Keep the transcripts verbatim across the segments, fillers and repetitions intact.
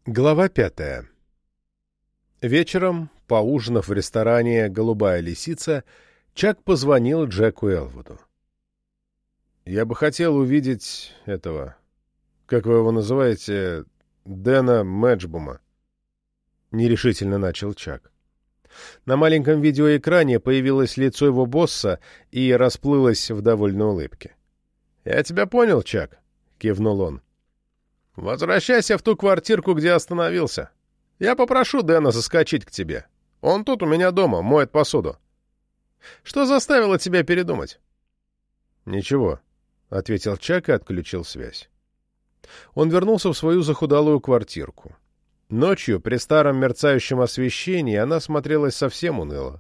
Глава пятая. Вечером, поужинав в ресторане «Голубая лисица», Чак позвонил Джеку Элвуду. «Я бы хотел увидеть этого, как вы его называете, Дэна Мэджбума», — нерешительно начал Чак. На маленьком видеоэкране появилось лицо его босса и расплылось в довольной улыбке. «Я тебя понял, Чак», — кивнул он. «Возвращайся в ту квартирку, где остановился. Я попрошу Дэна заскочить к тебе. Он тут у меня дома, моет посуду. Что заставило тебя передумать?» «Ничего», — ответил Чак и отключил связь. Он вернулся в свою захудалую квартирку. Ночью, при старом мерцающем освещении, она смотрелась совсем уныло.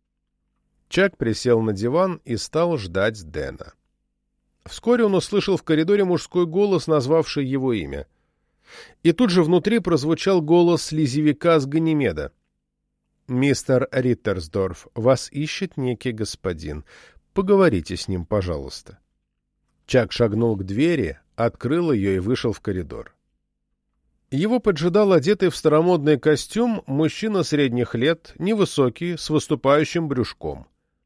Чак присел на диван и стал ждать Дэна. Вскоре он услышал в коридоре мужской голос, назвавший его имя. И тут же внутри прозвучал голос слизевика с Ганимеда. «Мистер Риттерсдорф, вас ищет некий господин. Поговорите с ним, пожалуйста». Чак шагнул к двери, открыл ее и вышел в коридор. Его поджидал одетый в старомодный костюм мужчина средних лет, невысокий, с выступающим брюшком.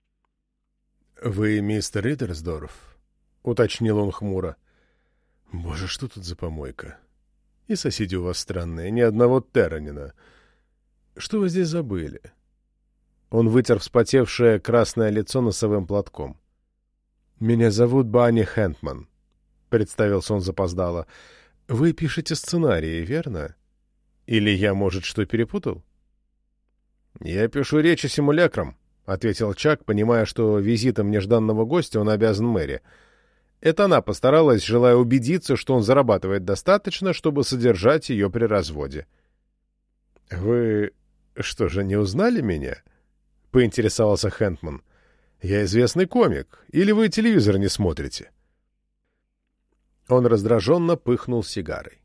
«Вы мистер Риттерсдорф?» — уточнил он хмуро. «Боже, что тут за помойка? И соседи у вас странные, ни одного терранина. Что вы здесь забыли?» Он вытер вспотевшее красное лицо носовым платком. «Меня зовут Банни Хэнтман», — представился он запоздало. «Вы пишете сценарии, верно? Или я, может, что перепутал?» «Я пишу речи симулякрам», — ответил Чак, понимая, что визитом нежданного гостя он обязан Мэри. Это она постаралась, желая убедиться, что он зарабатывает достаточно, чтобы содержать ее при разводе. «Вы что же, не узнали меня?» — поинтересовался Хэнтман. «Я известный комик. Или вы телевизор не смотрите?» Он раздраженно пыхнул сигарой.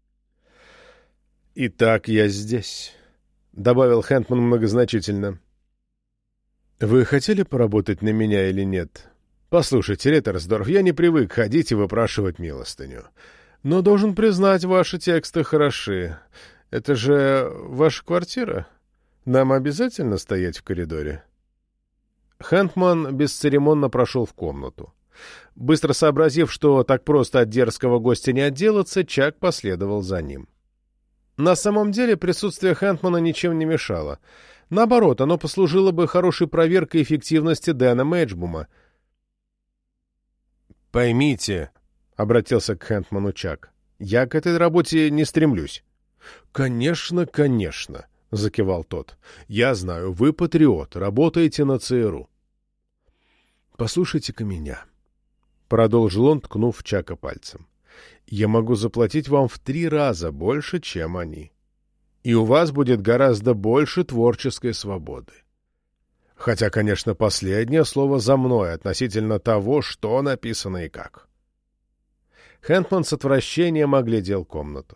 «Итак, я здесь», — добавил Хэнтман многозначительно. «Вы хотели поработать на меня или нет? Послушайте, Риттерсдорф, я не привык ходить и выпрашивать милостыню. Но должен признать, ваши тексты хороши. Это же ваша квартира? Нам обязательно стоять в коридоре?» Хэнтман бесцеремонно прошел в комнату. Быстро сообразив, что так просто от дерзкого гостя не отделаться, Чак последовал за ним. На самом деле присутствие Хэнтмана ничем не мешало. Наоборот, оно послужило бы хорошей проверкой эффективности Дэна Мэджбума. «Поймите», — обратился к Хэнтману Чак, — «я к этой работе не стремлюсь». «Конечно, конечно», — закивал тот. «Я знаю, вы патриот, работаете на ЦРУ». «Послушайте-ка меня», — продолжил он, ткнув Чака пальцем. «Я могу заплатить вам в три раза больше, чем они. И у вас будет гораздо больше творческой свободы. Хотя, конечно, последнее слово за мной относительно того, что написано и как». Хэнтман с отвращением оглядел комнату.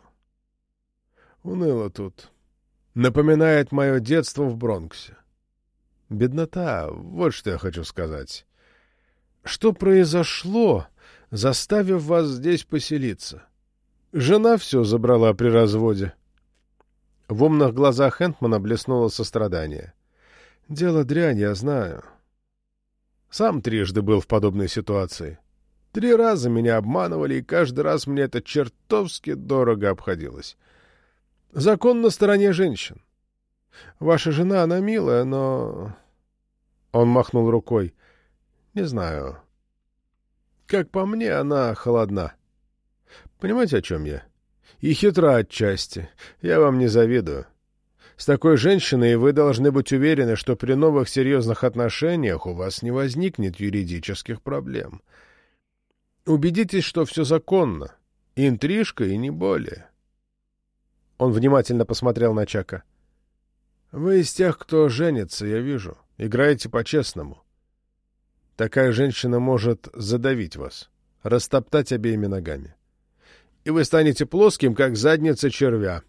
«Уныло тут. Напоминает мое детство в Бронксе. Беднота, вот что я хочу сказать. Что произошло, заставив вас здесь поселиться? Жена все забрала при разводе». В умных глазах Хэнтмана блеснуло сострадание. «Дело дрянь, я знаю. Сам трижды был в подобной ситуации. Три раза меня обманывали, и каждый раз мне это чертовски дорого обходилось. Закон на стороне женщин. Ваша жена, она милая, но...» Он махнул рукой. «Не знаю. Как по мне, она холодна. Понимаете, о чем я? И хитра отчасти. Я вам не завидую. С такой женщиной вы должны быть уверены, что при новых серьезных отношениях у вас не возникнет юридических проблем. Убедитесь, что все законно. Интрижка и не более». Он внимательно посмотрел на Чака. «Вы из тех, кто женится, я вижу. Играете по-честному. Такая женщина может задавить вас, растоптать обеими ногами. И вы станете плоским, как задница червя».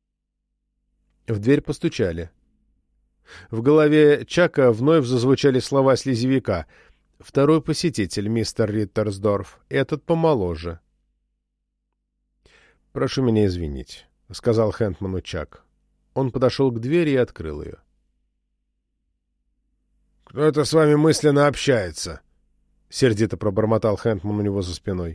В дверь постучали. В голове Чака вновь зазвучали слова слизевика. «Второй посетитель, мистер Риттерсдорф. Этот помоложе». «Прошу меня извинить», — — сказал Хэнтману Чак. Он подошел к двери и открыл ее. «Кто это с вами мысленно общается?» — сердито пробормотал Хэнтман у него за спиной.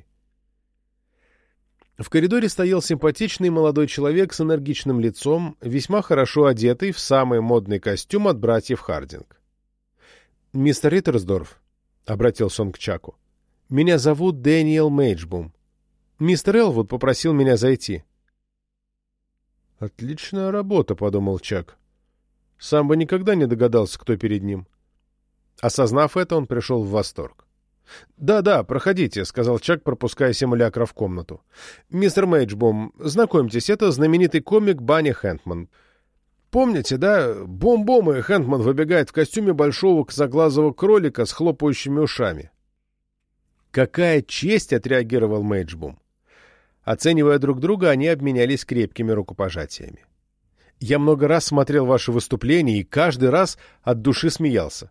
В коридоре стоял симпатичный молодой человек с энергичным лицом, весьма хорошо одетый в самый модный костюм от братьев Хардинг. «Мистер Риттерсдорф», — обратился он к Чаку, — «меня зовут Дэниел Мейджбум. Мистер Элвуд попросил меня зайти». «Отличная работа», — подумал Чак. Сам бы никогда не догадался, кто перед ним. Осознав это, он пришел в восторг. «Да-да, проходите», — сказал Чак, пропуская симулякра в комнату. «Мистер Мейджбум, знакомьтесь, это знаменитый комик Банни Хэнтман. Помните, да? Бом-бом, и Хэнтман выбегает в костюме большого косоглазого кролика с хлопающими ушами». «Какая честь!» — отреагировал Мейджбум. Оценивая друг друга, они обменялись крепкими рукопожатиями. «Я много раз смотрел ваши выступления и каждый раз от души смеялся».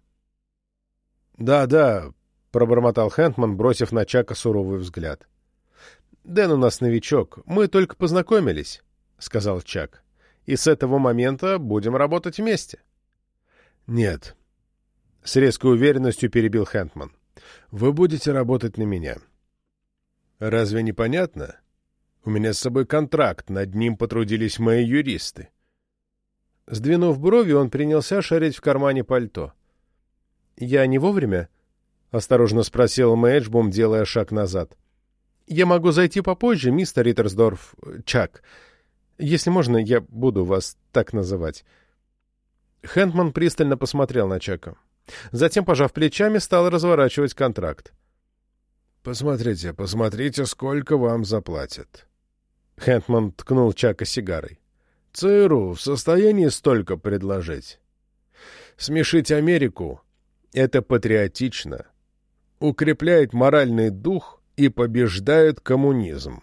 «Да-да», — пробормотал Хэнтман, бросив на Чака суровый взгляд. «Дэн у нас новичок. Мы только познакомились», — сказал Чак. «И с этого момента будем работать вместе». «Нет», — с резкой уверенностью перебил Хэнтман. «Вы будете работать на меня». «Разве не понятно? У меня с собой контракт, над ним потрудились мои юристы». Сдвинув брови, он принялся шарить в кармане пальто. «Я не вовремя?» — осторожно спросил Мейджбум, делая шаг назад. «Я могу зайти попозже, мистер Риттерсдорф, Чак. Если можно, я буду вас так называть». Хэнтман пристально посмотрел на Чака. Затем, пожав плечами, стал разворачивать контракт. «Посмотрите, посмотрите, сколько вам заплатят». Хэнтман ткнул Чака сигарой. «ЦРУ в состоянии столько предложить. Смешить Америку — это патриотично, укрепляет моральный дух и побеждает коммунизм.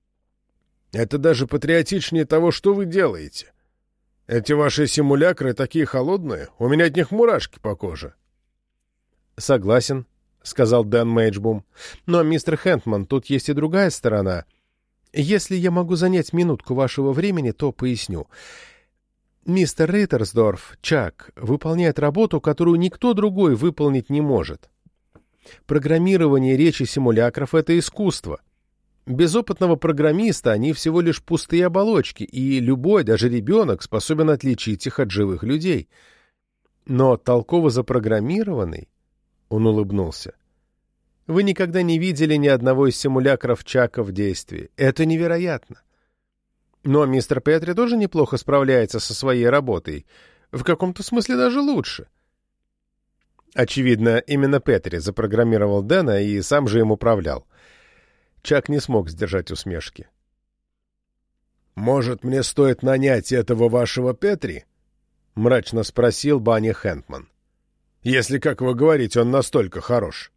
Это даже патриотичнее того, что вы делаете. Эти ваши симулякры такие холодные, у меня от них мурашки по коже». «Согласен», — сказал Дэн Мейджбум. «Но, мистер Хэнтман, тут есть и другая сторона. Если я могу занять минутку вашего времени, то поясню. Мистер Риттерсдорф, Чак, выполняет работу, которую никто другой выполнить не может. Программирование речи симулякров — это искусство. Без опытного программиста они всего лишь пустые оболочки, и любой, даже ребенок, способен отличить их от живых людей. Но толково запрограммированный, — он улыбнулся, — вы никогда не видели ни одного из симулякров Чака в действии. Это невероятно. Но мистер Петри тоже неплохо справляется со своей работой. В каком-то смысле даже лучше». Очевидно, именно Петри запрограммировал Дэна и сам же им управлял. Чак не смог сдержать усмешки. «Может, мне стоит нанять этого вашего Петри?» — мрачно спросил Банни Хэнтман. «Если, как вы говорите, он настолько хорош».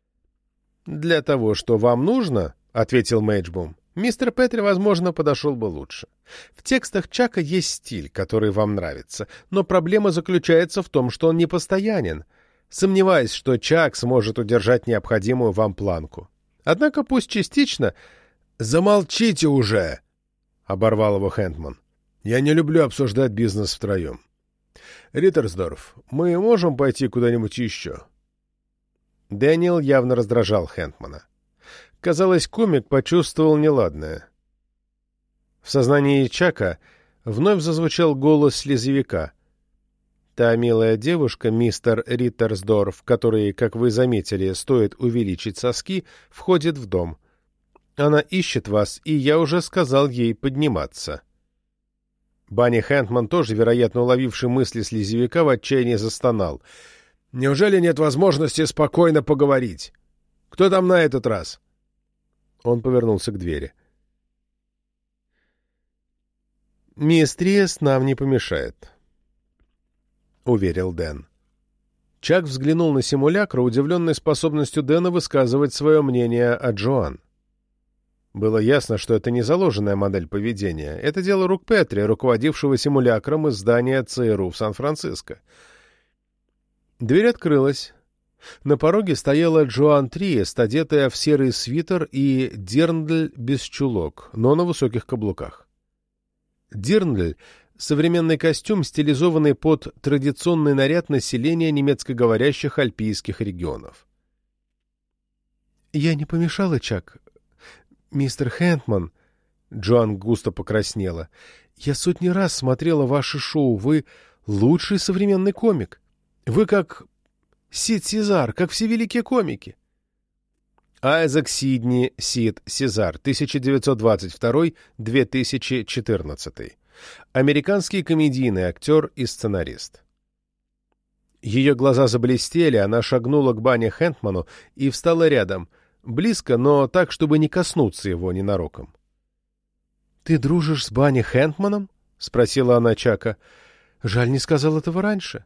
«Для того, что вам нужно, — ответил Мейджбум, — мистер Петри, возможно, подошел бы лучше. В текстах Чака есть стиль, который вам нравится, но проблема заключается в том, что он непостоянен. Сомневаюсь, что Чак сможет удержать необходимую вам планку. Однако пусть частично...» «Замолчите уже!» — оборвал его Хэнтман. «Я не люблю обсуждать бизнес втроем. Риттерсдорф, мы можем пойти куда-нибудь еще?» Дэниел явно раздражал Хэнтмана. Казалось, комик почувствовал неладное. В сознании Чака вновь зазвучал голос слезевика. Та милая девушка, мистер Риттерсдорф, которой, как вы заметили, стоит увеличить соски, входит в дом. Она ищет вас, и я уже сказал ей подниматься. Банни Хэнтман, тоже, вероятно, уловивший мысли слезевика, в отчаянии застонал. «Неужели нет возможности спокойно поговорить? Кто там на этот раз?» Он повернулся к двери. «Мисс Триес нам не помешает», — уверил Дэн. Чак взглянул на симулякра, удивленный способностью Дэна высказывать свое мнение о Джоан. Было ясно, что это не заложенная модель поведения. Это дело рук Петри, руководившего симулякром из здания ЦРУ в Сан-Франциско. Дверь открылась. На пороге стояла Джоан Триест, одетая в серый свитер и дерндль без чулок, но на высоких каблуках. Дирндль — современный костюм, стилизованный под традиционный наряд населения немецкоговорящих альпийских регионов. «Я не помешала, Чак? Мистер Хэнтман...» Джоан густо покраснела. «Я сотни раз смотрела ваше шоу. Вы лучший современный комик. Вы как Сид Сезар, как все великие комики». Айзек Сидни Сид Сезар, тысяча девятьсот двадцать второй — две тысячи четырнадцатый. Американский комедийный актер и сценарист. Ее глаза заблестели, она шагнула к Банни Хэнтману и встала рядом, близко, но так, чтобы не коснуться его ненароком. «Ты дружишь с Банни Хэнтманом?» — спросила она Чака. «Жаль, не сказал этого раньше».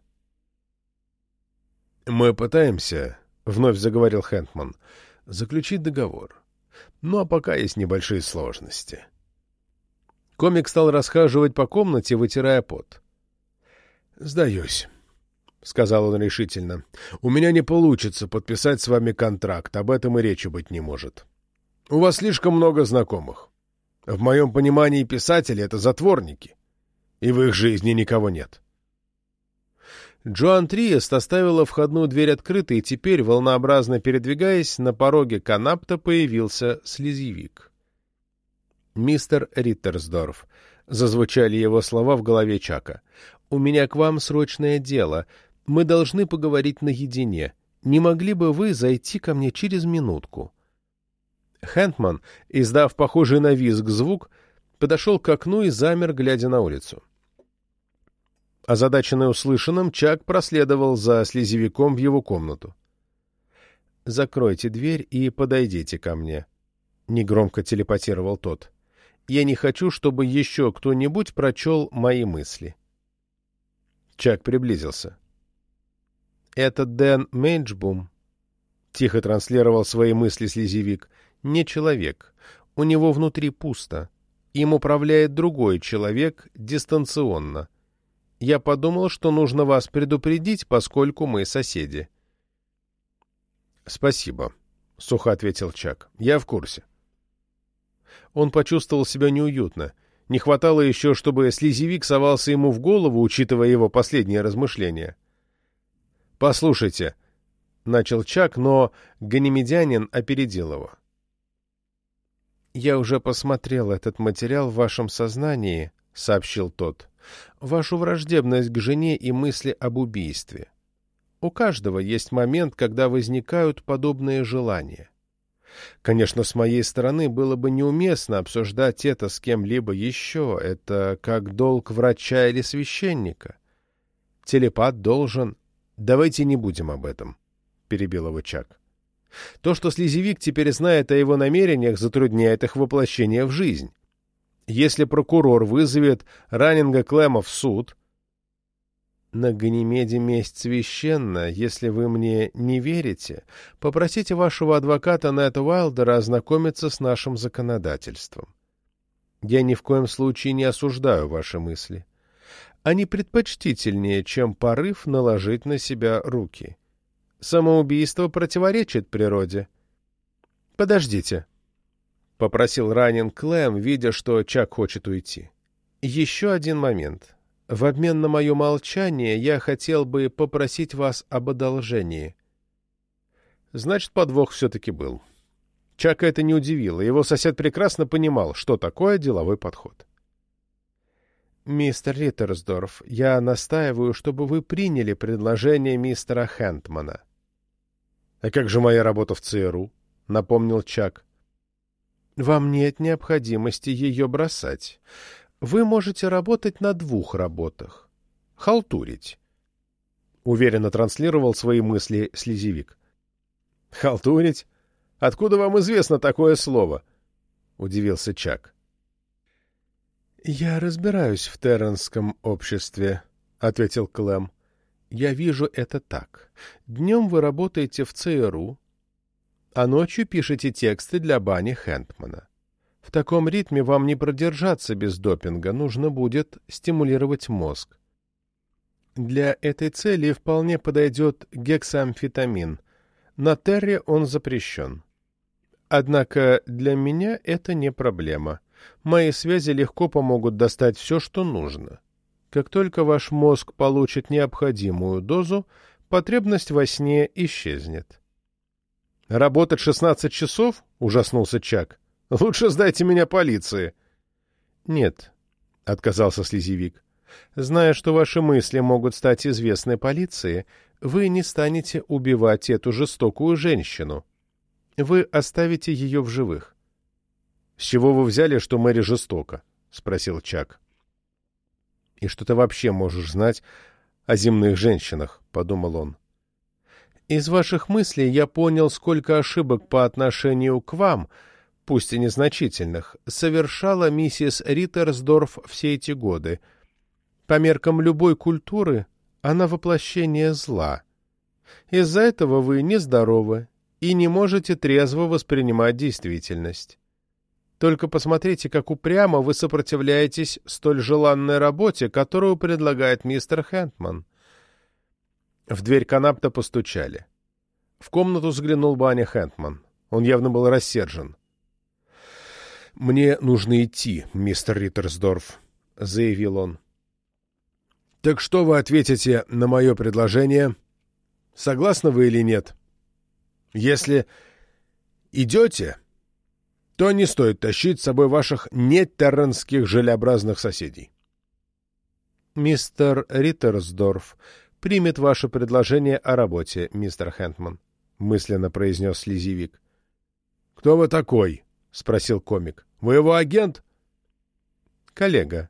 «Мы пытаемся», — вновь заговорил Хэнтман, — «заключить договор. Ну, а пока есть небольшие сложности». Комик стал расхаживать по комнате, вытирая пот. «Сдаюсь», — сказал он решительно. «У меня не получится подписать с вами контракт, об этом и речи быть не может. У вас слишком много знакомых. В моем понимании писатели — это затворники, и в их жизни никого нет». Джоан Триест оставила входную дверь открытой, и теперь, волнообразно передвигаясь, на пороге Канапта появился слезевик. «Мистер Риттерсдорф», — зазвучали его слова в голове Чака, — «у меня к вам срочное дело. Мы должны поговорить наедине. Не могли бы вы зайти ко мне через минутку?» Хэнтман, издав похожий на визг звук, подошел к окну и замер, глядя на улицу. Озадаченный услышанным, Чак проследовал за слезевиком в его комнату. «Закройте дверь и подойдите ко мне», — негромко телепатировал тот. «Я не хочу, чтобы еще кто-нибудь прочел мои мысли». Чак приблизился. «Это Дэн Мейджбум», — тихо транслировал свои мысли слезевик, — «не человек. У него внутри пусто. Им управляет другой человек дистанционно. Я подумал, что нужно вас предупредить, поскольку мы соседи». «Спасибо», — сухо ответил Чак. «Я в курсе». Он почувствовал себя неуютно. Не хватало еще, чтобы слезевик совался ему в голову, учитывая его последние размышления. «Послушайте», — начал Чак, но ганимедянин опередил его. «Я уже посмотрел этот материал в вашем сознании», — сообщил тот. «Вашу враждебность к жене и мысли об убийстве. У каждого есть момент, когда возникают подобные желания. Конечно, с моей стороны было бы неуместно обсуждать это с кем-либо еще. Это как долг врача или священника. Телепат должен...» «Давайте не будем об этом», — перебил его Чак. «То, что слезевик теперь знает о его намерениях, затрудняет их воплощение в жизнь. Если прокурор вызовет Раннинга Клэма в суд...» «На Ганимеде месть священна. Если вы мне не верите, попросите вашего адвоката Нета Уайлдера ознакомиться с нашим законодательством. Я ни в коем случае не осуждаю ваши мысли. Они предпочтительнее, чем порыв наложить на себя руки. Самоубийство противоречит природе». «Подождите», — попросил Раннинг Клэм, видя, что Чак хочет уйти. «Еще один момент. В обмен на мое молчание я хотел бы попросить вас об одолжении». Значит, подвох все-таки был. Чака это не удивило. Его сосед прекрасно понимал, что такое деловой подход. «Мистер Риттерсдорф, я настаиваю, чтобы вы приняли предложение мистера Хэнтмана». «А как же моя работа в ЦРУ?» — напомнил Чак. «Вам нет необходимости ее бросать. Вы можете работать на двух работах. Халтурить», — уверенно транслировал свои мысли слезевик. «Халтурить? Откуда вам известно такое слово?» — удивился Чак. «Я разбираюсь в терренском обществе», — ответил Клэм. «Я вижу это так. Днем вы работаете в ЦРУ, а ночью пишете тексты для Банни Хэнтмана. В таком ритме вам не продержаться без допинга, нужно будет стимулировать мозг. Для этой цели вполне подойдет гексамфетамин. На Терре он запрещен. Однако для меня это не проблема. Мои связи легко помогут достать все, что нужно. Как только ваш мозг получит необходимую дозу, потребность во сне исчезнет. «Работать шестнадцать часов?» — ужаснулся Чак. «Лучше сдайте меня полиции». «Нет», — отказался слезевик. «Зная, что ваши мысли могут стать известны полиции, вы не станете убивать эту жестокую женщину. Вы оставите ее в живых». «С чего вы взяли, что Мэри жестока?» — спросил Чак. «И что ты вообще можешь знать о земных женщинах?» — подумал он. «Из ваших мыслей я понял, сколько ошибок по отношению к вам, пусть и незначительных, совершала миссис Риттерсдорф все эти годы. По меркам любой культуры она воплощение зла. Из-за этого вы нездоровы и не можете трезво воспринимать действительность. Только посмотрите, как упрямо вы сопротивляетесь столь желанной работе, которую предлагает мистер Хэнтман». В дверь Канапта постучали. В комнату заглянул Баня Хэнтман. Он явно был рассержен. «Мне нужно идти, мистер Риттерсдорф», — заявил он. «Так что вы ответите на мое предложение? Согласны вы или нет? Если идете, то не стоит тащить с собой ваших нетерренских желеобразных соседей». «Мистер Риттерсдорф примет ваше предложение о работе, мистер Хэнтман», — мысленно произнес слезевик. «Кто вы такой?» — спросил комик. «Вы его агент?» «Коллега».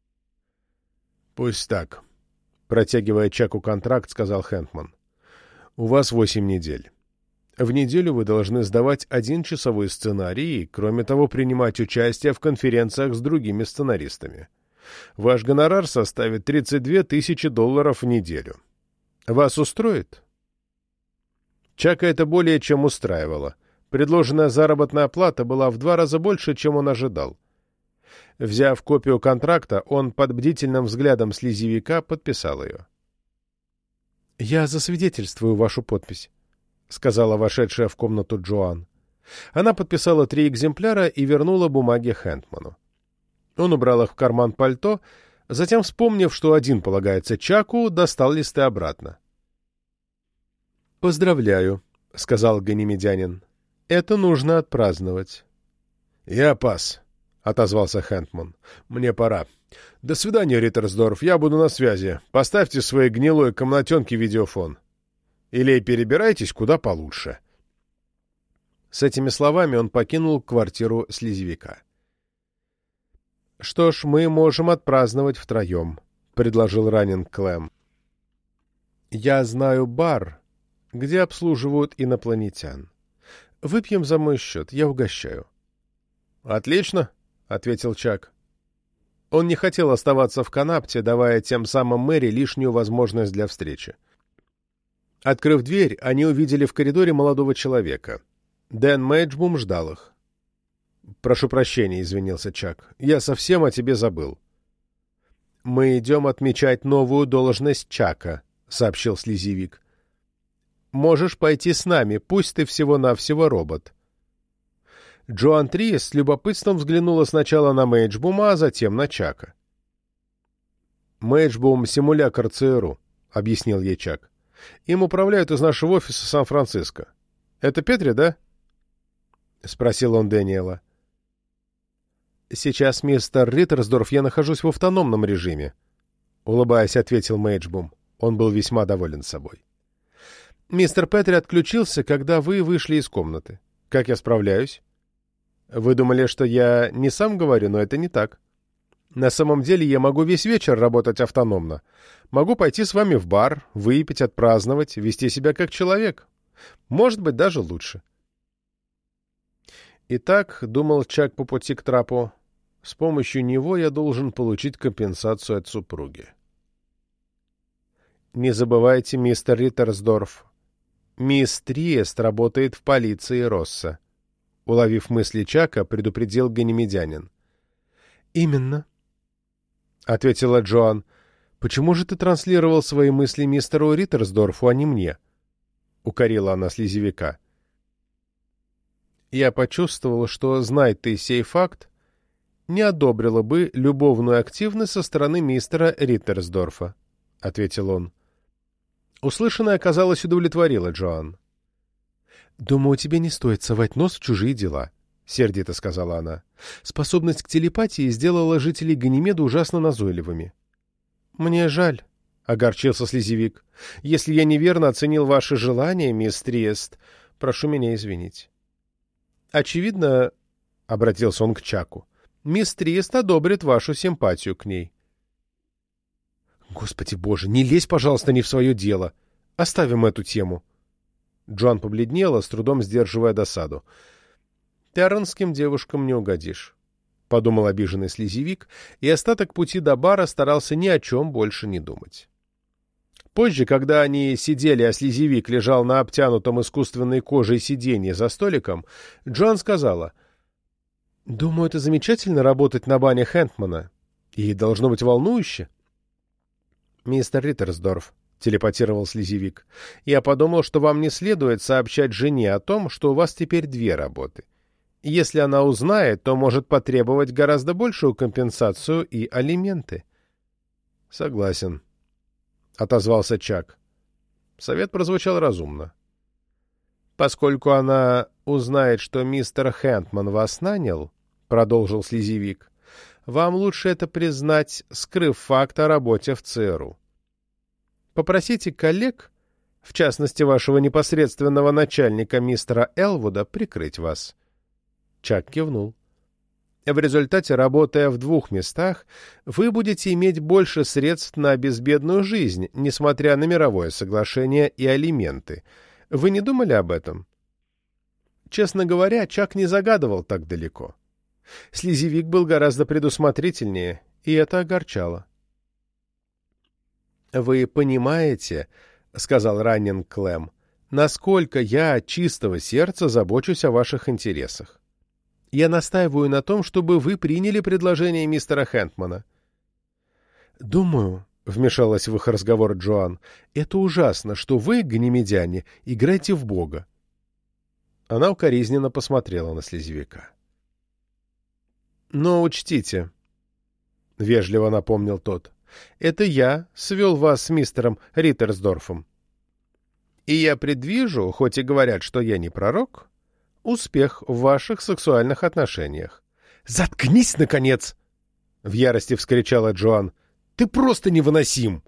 «Пусть так», — протягивая Чаку контракт, сказал Хэнтман. «У вас восемь недель. В неделю вы должны сдавать один часовой сценарий и, кроме того, принимать участие в конференциях с другими сценаристами. Ваш гонорар составит тридцать две тысячи долларов в неделю. Вас устроит?» Чака это более чем устраивало. Предложенная заработная плата была в два раза больше, чем он ожидал. Взяв копию контракта, он под бдительным взглядом слезевика подписал ее. «Я засвидетельствую вашу подпись», — сказала вошедшая в комнату Джоан. Она подписала три экземпляра и вернула бумаги Хэнтману. Он убрал их в карман пальто, затем, вспомнив, что один полагается Чаку, достал листы обратно. «Поздравляю», — сказал ганимедянин. «Это нужно отпраздновать». «Я пас», — отозвался Хэнтман. «Мне пора. До свидания, Риттерсдорф, я буду на связи. Поставьте в своей гнилой комнатенке видеофон. Или перебирайтесь куда получше». С этими словами он покинул квартиру слезевика. «Что ж, мы можем отпраздновать втроем», — предложил Раннинг Клэм. «Я знаю бар, где обслуживают инопланетян. Выпьем за мой счет, я угощаю». «Отлично», — ответил Чак. Он не хотел оставаться в Канапте, давая тем самым Мэри лишнюю возможность для встречи. Открыв дверь, они увидели в коридоре молодого человека. Дэн Мэйджбум ждал их. «Прошу прощения», — извинился Чак. «Я совсем о тебе забыл». «Мы идем отмечать новую должность Чака», — сообщил слезевик. «Можешь пойти с нами, пусть ты всего-навсего робот». Джоан Триес с любопытством взглянула сначала на Мэйджбума, а затем на Чака. «Мэйджбум — симулятор ЦРУ», — объяснил ей Чак. «Им управляют из нашего офиса Сан-Франциско. Это Петри, да?» — спросил он Дэниела. «Сейчас, мистер Риттерсдорф, я нахожусь в автономном режиме», — улыбаясь, ответил Мэйджбум. Он был весьма доволен собой. «Мистер Петри отключился, когда вы вышли из комнаты. Как я справляюсь?» «Вы думали, что я не сам говорю, но это не так. На самом деле я могу весь вечер работать автономно. Могу пойти с вами в бар, выпить, отпраздновать, вести себя как человек. Может быть, даже лучше». «Итак, — думал Чак по пути к трапу, — с помощью него я должен получить компенсацию от супруги. Не забывайте, мистер Риттерсдорф, мисс Триест работает в полиции Росса», — уловив мысли Чака, предупредил ганимедянин. «Именно», — ответила Джоан. «Почему же ты транслировал свои мысли мистеру Риттерсдорфу, а не мне?» — укорила она слезевика. «Я почувствовал, что, знай ты сей факт, не одобрила бы любовную активность со стороны мистера Риттерсдорфа, — ответил он. Услышанное, казалось, удовлетворило Джоан. — Думаю, тебе не стоит совать нос в чужие дела, — сердито сказала она. Способность к телепатии сделала жителей Ганимеда ужасно назойливыми. — Мне жаль, — огорчился слезевик. — Если я неверно оценил ваши желания, мисс Триест, прошу меня извинить. — Очевидно, — обратился он к Чаку, — мисс Триест одобрит вашу симпатию к ней. — Господи боже, не лезь, пожалуйста, не в свое дело. Оставим эту тему. Джоан побледнела, с трудом сдерживая досаду. — Терренским девушкам не угодишь, — подумал обиженный слезевик, и остаток пути до бара старался ни о чем больше не думать. Позже, когда они сидели, а слезевик лежал на обтянутом искусственной кожей сиденье за столиком, Джоан сказала: — Думаю, это замечательно работать на бане Хэнтмана. И должно быть волнующе. — Мистер Риттерсдорф, — телепатировал слезевик, — я подумал, что вам не следует сообщать жене о том, что у вас теперь две работы. Если она узнает, то может потребовать гораздо большую компенсацию и алименты. — Согласен, — отозвался Чак. Совет прозвучал разумно. — Поскольку она узнает, что мистер Хэнтман вас нанял, — продолжил слезевик, — вам лучше это признать, скрыв факт о работе в ЦРУ. Попросите коллег, в частности вашего непосредственного начальника мистера Элвуда, прикрыть вас. Чак кивнул. В результате, работая в двух местах, вы будете иметь больше средств на безбедную жизнь, несмотря на мировое соглашение и алименты. Вы не думали об этом? Честно говоря, Чак не загадывал так далеко. Слезевик был гораздо предусмотрительнее, и это огорчало. «Вы понимаете, — сказал Раннинг Клэм, — насколько я от чистого сердца забочусь о ваших интересах. Я настаиваю на том, чтобы вы приняли предложение мистера Хэнтмана». «Думаю, — вмешалась в их разговор Джоан, — это ужасно, что вы, ганимедяне, играете в Бога». Она укоризненно посмотрела на слезевика. «Но учтите, — вежливо напомнил тот, — это я свел вас с мистером Риттерсдорфом. И я предвижу, хоть и говорят, что я не пророк, успех в ваших сексуальных отношениях». «Заткнись, наконец!» — в ярости вскричала Джоан. «Ты просто невыносим!»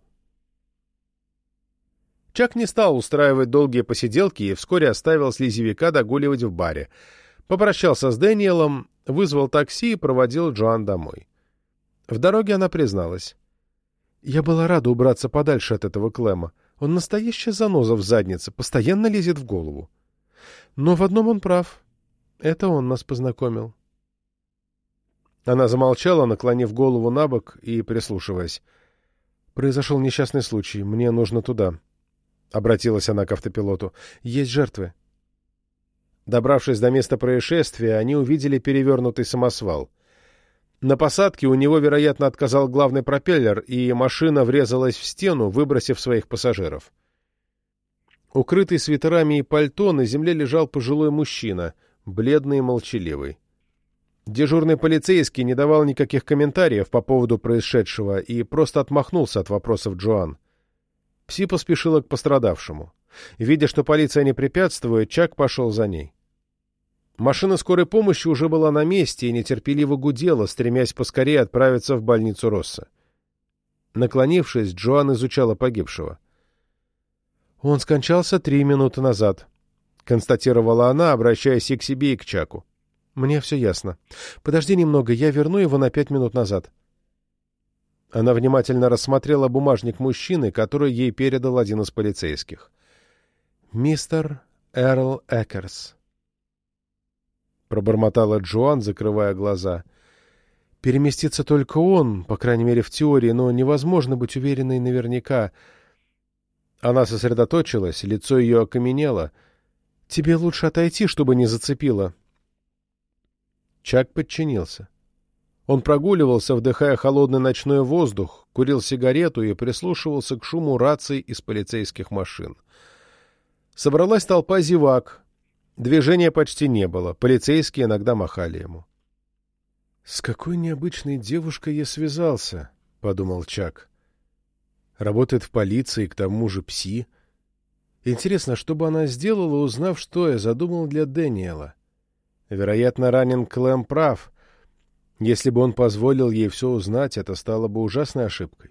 Чак не стал устраивать долгие посиделки и вскоре оставил слезевика догуливать в баре. Попрощался с Дэниелом, вызвал такси и проводил Джоан домой. В дороге она призналась: «Я была рада убраться подальше от этого Клэма. Он настоящая заноза в заднице, постоянно лезет в голову. Но в одном он прав. Это он нас познакомил». Она замолчала, наклонив голову набок и прислушиваясь. «Произошел несчастный случай. Мне нужно туда», — обратилась она к автопилоту. «Есть жертвы». Добравшись до места происшествия, они увидели перевернутый самосвал. На посадке у него, вероятно, отказал главный пропеллер, и машина врезалась в стену, выбросив своих пассажиров. Укрытый свитерами и пальто, на земле лежал пожилой мужчина, бледный и молчаливый. Дежурный полицейский не давал никаких комментариев по поводу происшедшего и просто отмахнулся от вопросов Джоан. Пси поспешила к пострадавшему. Видя, что полиция не препятствует, Чак пошел за ней. Машина скорой помощи уже была на месте и нетерпеливо гудела, стремясь поскорее отправиться в больницу Росса. Наклонившись, Джоан изучала погибшего. «Он скончался три минуты назад», — констатировала она, обращаясь и к себе, и к Чаку. «Мне все ясно. Подожди немного, я верну его на пять минут назад». Она внимательно рассмотрела бумажник мужчины, который ей передал один из полицейских. «Мистер Эрл Эккерс», — пробормотала Джоан, закрывая глаза. «Переместится только он, по крайней мере в теории, но невозможно быть уверенной наверняка». Она сосредоточилась, лицо ее окаменело. «Тебе лучше отойти, чтобы не зацепило». Чак подчинился. Он прогуливался, вдыхая холодный ночной воздух, курил сигарету и прислушивался к шуму раций из полицейских машин. Собралась толпа зевак. Движения почти не было, полицейские иногда махали ему. «С какой необычной девушкой я связался?» — подумал Чак. «Работает в полиции, к тому же пси. Интересно, что бы она сделала, узнав, что я задумал для Дэниела? Вероятно, ранен Клэм прав. Если бы он позволил ей все узнать, это стало бы ужасной ошибкой».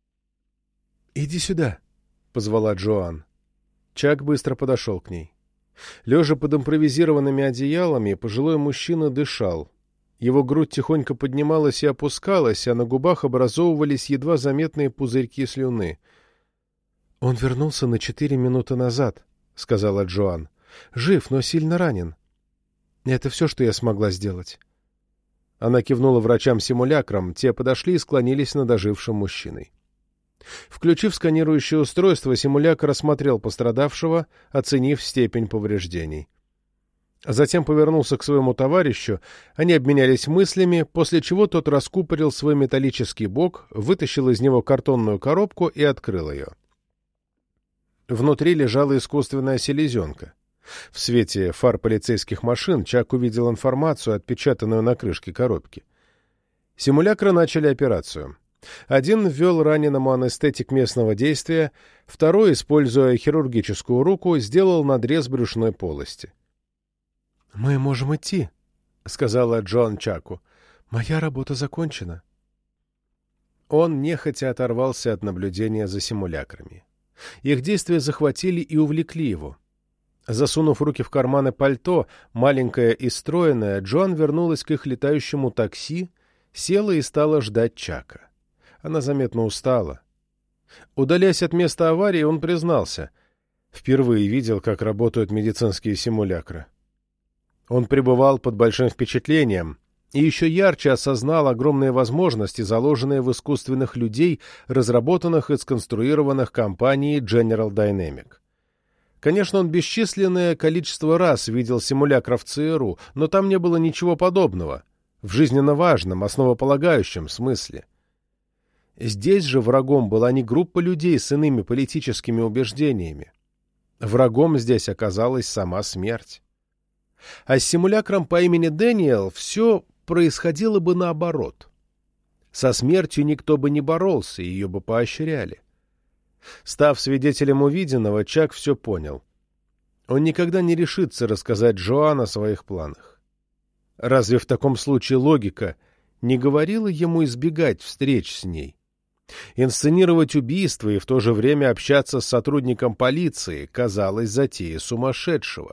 «Иди сюда», — позвала Джоан. Чак быстро подошел к ней. Лежа под импровизированными одеялами, пожилой мужчина дышал. Его грудь тихонько поднималась и опускалась, а на губах образовывались едва заметные пузырьки слюны. «Он вернулся на четыре минуты назад», — сказала Джоан. «Жив, но сильно ранен. Это все, что я смогла сделать». Она кивнула врачам-симулякрам, те подошли и склонились над ожившим мужчиной. Включив сканирующее устройство, симулякр осмотрел пострадавшего, оценив степень повреждений. Затем повернулся к своему товарищу, они обменялись мыслями, после чего тот раскупорил свой металлический бок, вытащил из него картонную коробку и открыл ее. Внутри лежала искусственная селезенка. В свете фар полицейских машин Чак увидел информацию, отпечатанную на крышке коробки. Симулякры начали операцию. Один ввел раненому анестетик местного действия, второй, используя хирургическую руку, сделал надрез брюшной полости. «Мы можем идти», — сказала Джоан Чаку. «Моя работа закончена». Он нехотя оторвался от наблюдения за симулякрами. Их действия захватили и увлекли его. Засунув руки в карманы пальто, маленькая и стройная, Джоан вернулась к их летающему такси, села и стала ждать Чака. Она заметно устала. Удаляясь от места аварии, он признался. Впервые видел, как работают медицинские симулякры. Он пребывал под большим впечатлением и еще ярче осознал огромные возможности, заложенные в искусственных людей, разработанных и сконструированных компанией General Dynamics. Конечно, он бесчисленное количество раз видел симулякров ЦРУ, но там не было ничего подобного, в жизненно важном, основополагающем смысле. Здесь же врагом была не группа людей с иными политическими убеждениями. Врагом здесь оказалась сама смерть. А с симулякром по имени Дэниел все происходило бы наоборот. Со смертью никто бы не боролся, ее бы поощряли. Став свидетелем увиденного, Чак все понял. Он никогда не решится рассказать Джоан о своих планах. Разве в таком случае логика не говорила ему избегать встреч с ней? Инсценировать убийство и в то же время общаться с сотрудником полиции казалось затеей сумасшедшего.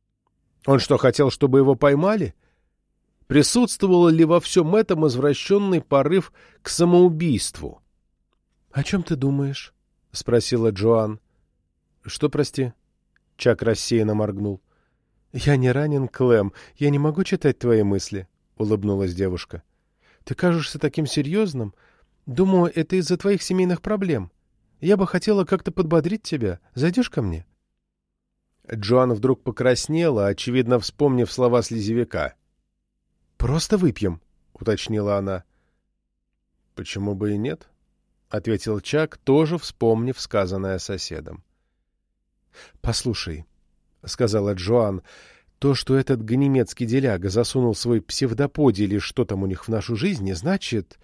Он что, хотел, чтобы его поймали? Присутствовал ли во всем этом извращенный порыв к самоубийству? — О чем ты думаешь? — спросила Джоан. — Что, прости? Чак рассеянно моргнул. — Я не ранен, Клэм. Я не могу читать твои мысли, — улыбнулась девушка. — Ты кажешься таким серьезным. Думаю, это из-за твоих семейных проблем. Я бы хотела как-то подбодрить тебя. Зайдешь ко мне? Джоан вдруг покраснела, очевидно, вспомнив слова слезевика. — Просто выпьем, — уточнила она. — Почему бы и нет? — ответил Чак, тоже вспомнив сказанное соседом. — Послушай, — сказала Джоан, — то, что этот ганимедский деляга засунул свой псевдоподий или что там у них в нашу жизнь, значит...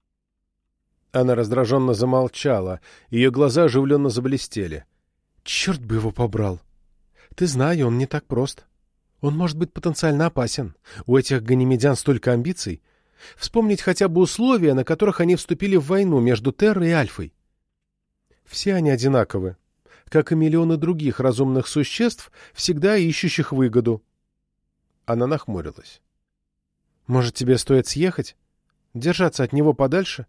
Она раздраженно замолчала, ее глаза оживленно заблестели. — Черт бы его побрал! Ты знаешь, он не так прост. Он может быть потенциально опасен. У этих ганимедян столько амбиций. Вспомнить хотя бы условия, на которых они вступили в войну между Террой и Альфой. Все они одинаковы, как и миллионы других разумных существ, всегда ищущих выгоду. Она нахмурилась. Может, тебе стоит съехать? Держаться от него подальше?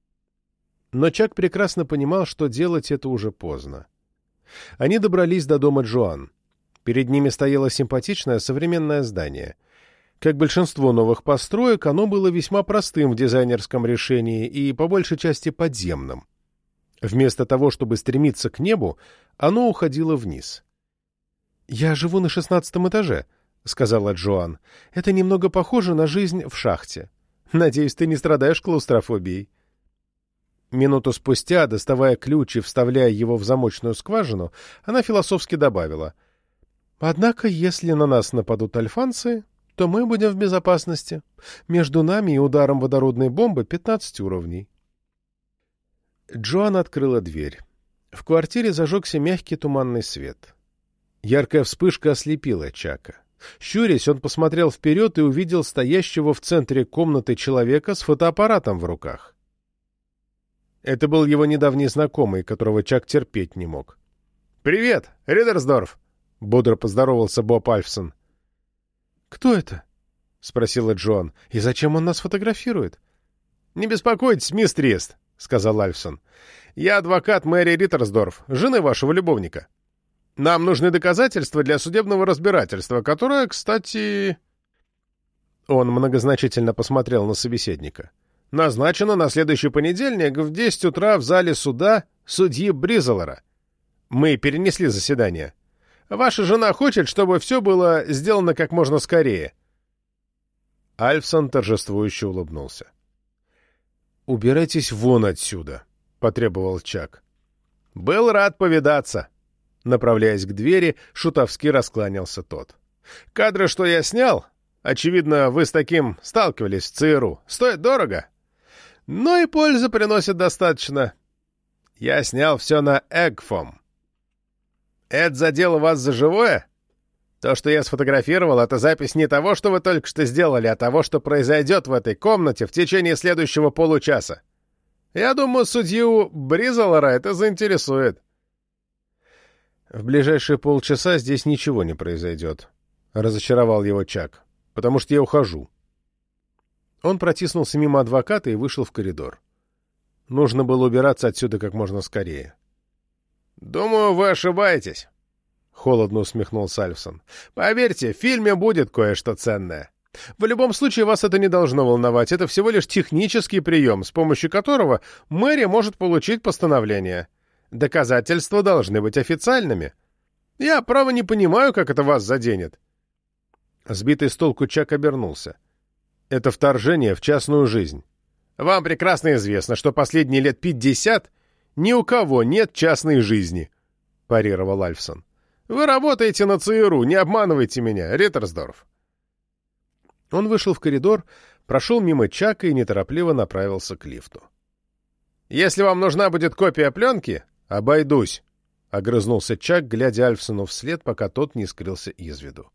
Но Чак прекрасно понимал, что делать это уже поздно. Они добрались до дома Джоан. Перед ними стояло симпатичное современное здание. Как большинство новых построек, оно было весьма простым в дизайнерском решении и, по большей части, подземным. Вместо того, чтобы стремиться к небу, оно уходило вниз. «Я живу на шестнадцатом этаже», — сказала Джоан. «Это немного похоже на жизнь в шахте. Надеюсь, ты не страдаешь клаустрофобией». Минуту спустя, доставая ключ и вставляя его в замочную скважину, она философски добавила: «Однако, если на нас нападут альфанцы, то мы будем в безопасности. Между нами и ударом водородной бомбы пятнадцать уровней. Джоан открыла дверь. В квартире зажегся мягкий туманный свет. Яркая вспышка ослепила Чака. Щурясь, он посмотрел вперед и увидел стоящего в центре комнаты человека с фотоаппаратом в руках. Это был его недавний знакомый, которого Чак терпеть не мог. «Привет, Ридерсдорф!» — бодро поздоровался Боб Альфсон. «Кто это?» — спросила Джоан. «И зачем он нас фотографирует?» «Не беспокойтесь, мисс Трист», — сказал Альфсон. «Я адвокат Мэри Риттерсдорф, жены вашего любовника. Нам нужны доказательства для судебного разбирательства, которое, кстати...» Он многозначительно посмотрел на собеседника. «Назначено на следующий понедельник в десять утра в зале суда судьи Бризелера. Мы перенесли заседание. Ваша жена хочет, чтобы все было сделано как можно скорее». Альфсон торжествующе улыбнулся. «Убирайтесь вон отсюда», — потребовал Чак. «Был рад повидаться». Направляясь к двери, шутовски раскланялся тот. «Кадры, что я снял, очевидно, вы с таким сталкивались в ЦРУ, стоят дорого. Но и пользы приносят достаточно. Я снял все на Эгфом. Это задело вас за живое? То, что я сфотографировал, это запись не того, что вы только что сделали, а того, что произойдет в этой комнате в течение следующего получаса. Я думаю, судью Бризелера это заинтересует». «В ближайшие полчаса здесь ничего не произойдет», — разочаровал его Чак, — «потому что я ухожу». Он протиснулся мимо адвоката и вышел в коридор. Нужно было убираться отсюда как можно скорее. «Думаю, вы ошибаетесь», — холодно усмехнулся Альфсон. «Поверьте, в фильме будет кое-что ценное. В любом случае вас это не должно волновать. Это всего лишь технический прием, с помощью которого мэрия может получить постановление. Доказательства должны быть официальными. Я, право, не понимаю, как это вас заденет». Сбитый с толку Чак обернулся. «Это вторжение в частную жизнь. Вам прекрасно известно, что последние лет пятьдесят ни у кого нет частной жизни», — парировал Альфсон. «Вы работаете на ЦРУ, не обманывайте меня, Риттерсдорф». Он вышел в коридор, прошел мимо Чака и неторопливо направился к лифту. «Если вам нужна будет копия пленки, обойдусь», — огрызнулся Чак, глядя Альфсону вслед, пока тот не скрылся из виду.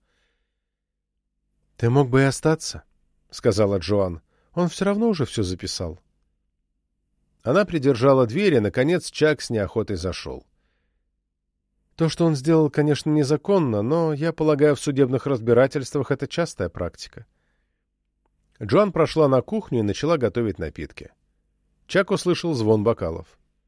«Ты мог бы и остаться», — сказала Джоан. «Он все равно уже все записал». Она придержала дверь, и, наконец, Чак с неохотой зашел. То, что он сделал, конечно, незаконно, но, я полагаю, в судебных разбирательствах это частая практика. Джоан прошла на кухню и начала готовить напитки. Чак услышал звон бокалов.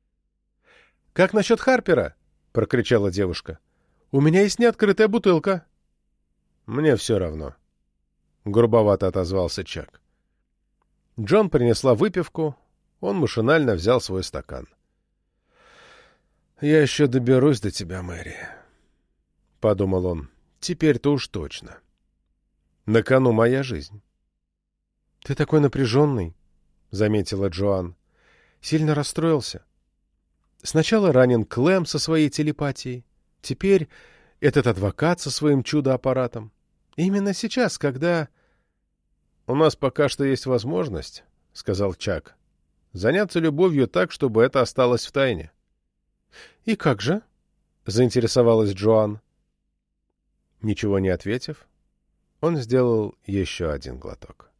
«Как насчет Харпера?» — прокричала девушка. «У меня есть неоткрытая бутылка». «Мне все равно», — грубовато отозвался Чак. Джон принесла выпивку, он машинально взял свой стакан. «Я еще доберусь до тебя, Мэри», — подумал он. «Теперь-то уж точно. На кону моя жизнь». «Ты такой напряженный», — заметила Джоан. «Сильно расстроился. Сначала ранен Клэм со своей телепатией, теперь этот адвокат со своим чудо-аппаратом. Именно сейчас, когда...» «У нас пока что есть возможность», — сказал Чак, — «заняться любовью так, чтобы это осталось в тайне». «И как же?» — заинтересовалась Джоан. Ничего не ответив, он сделал еще один глоток.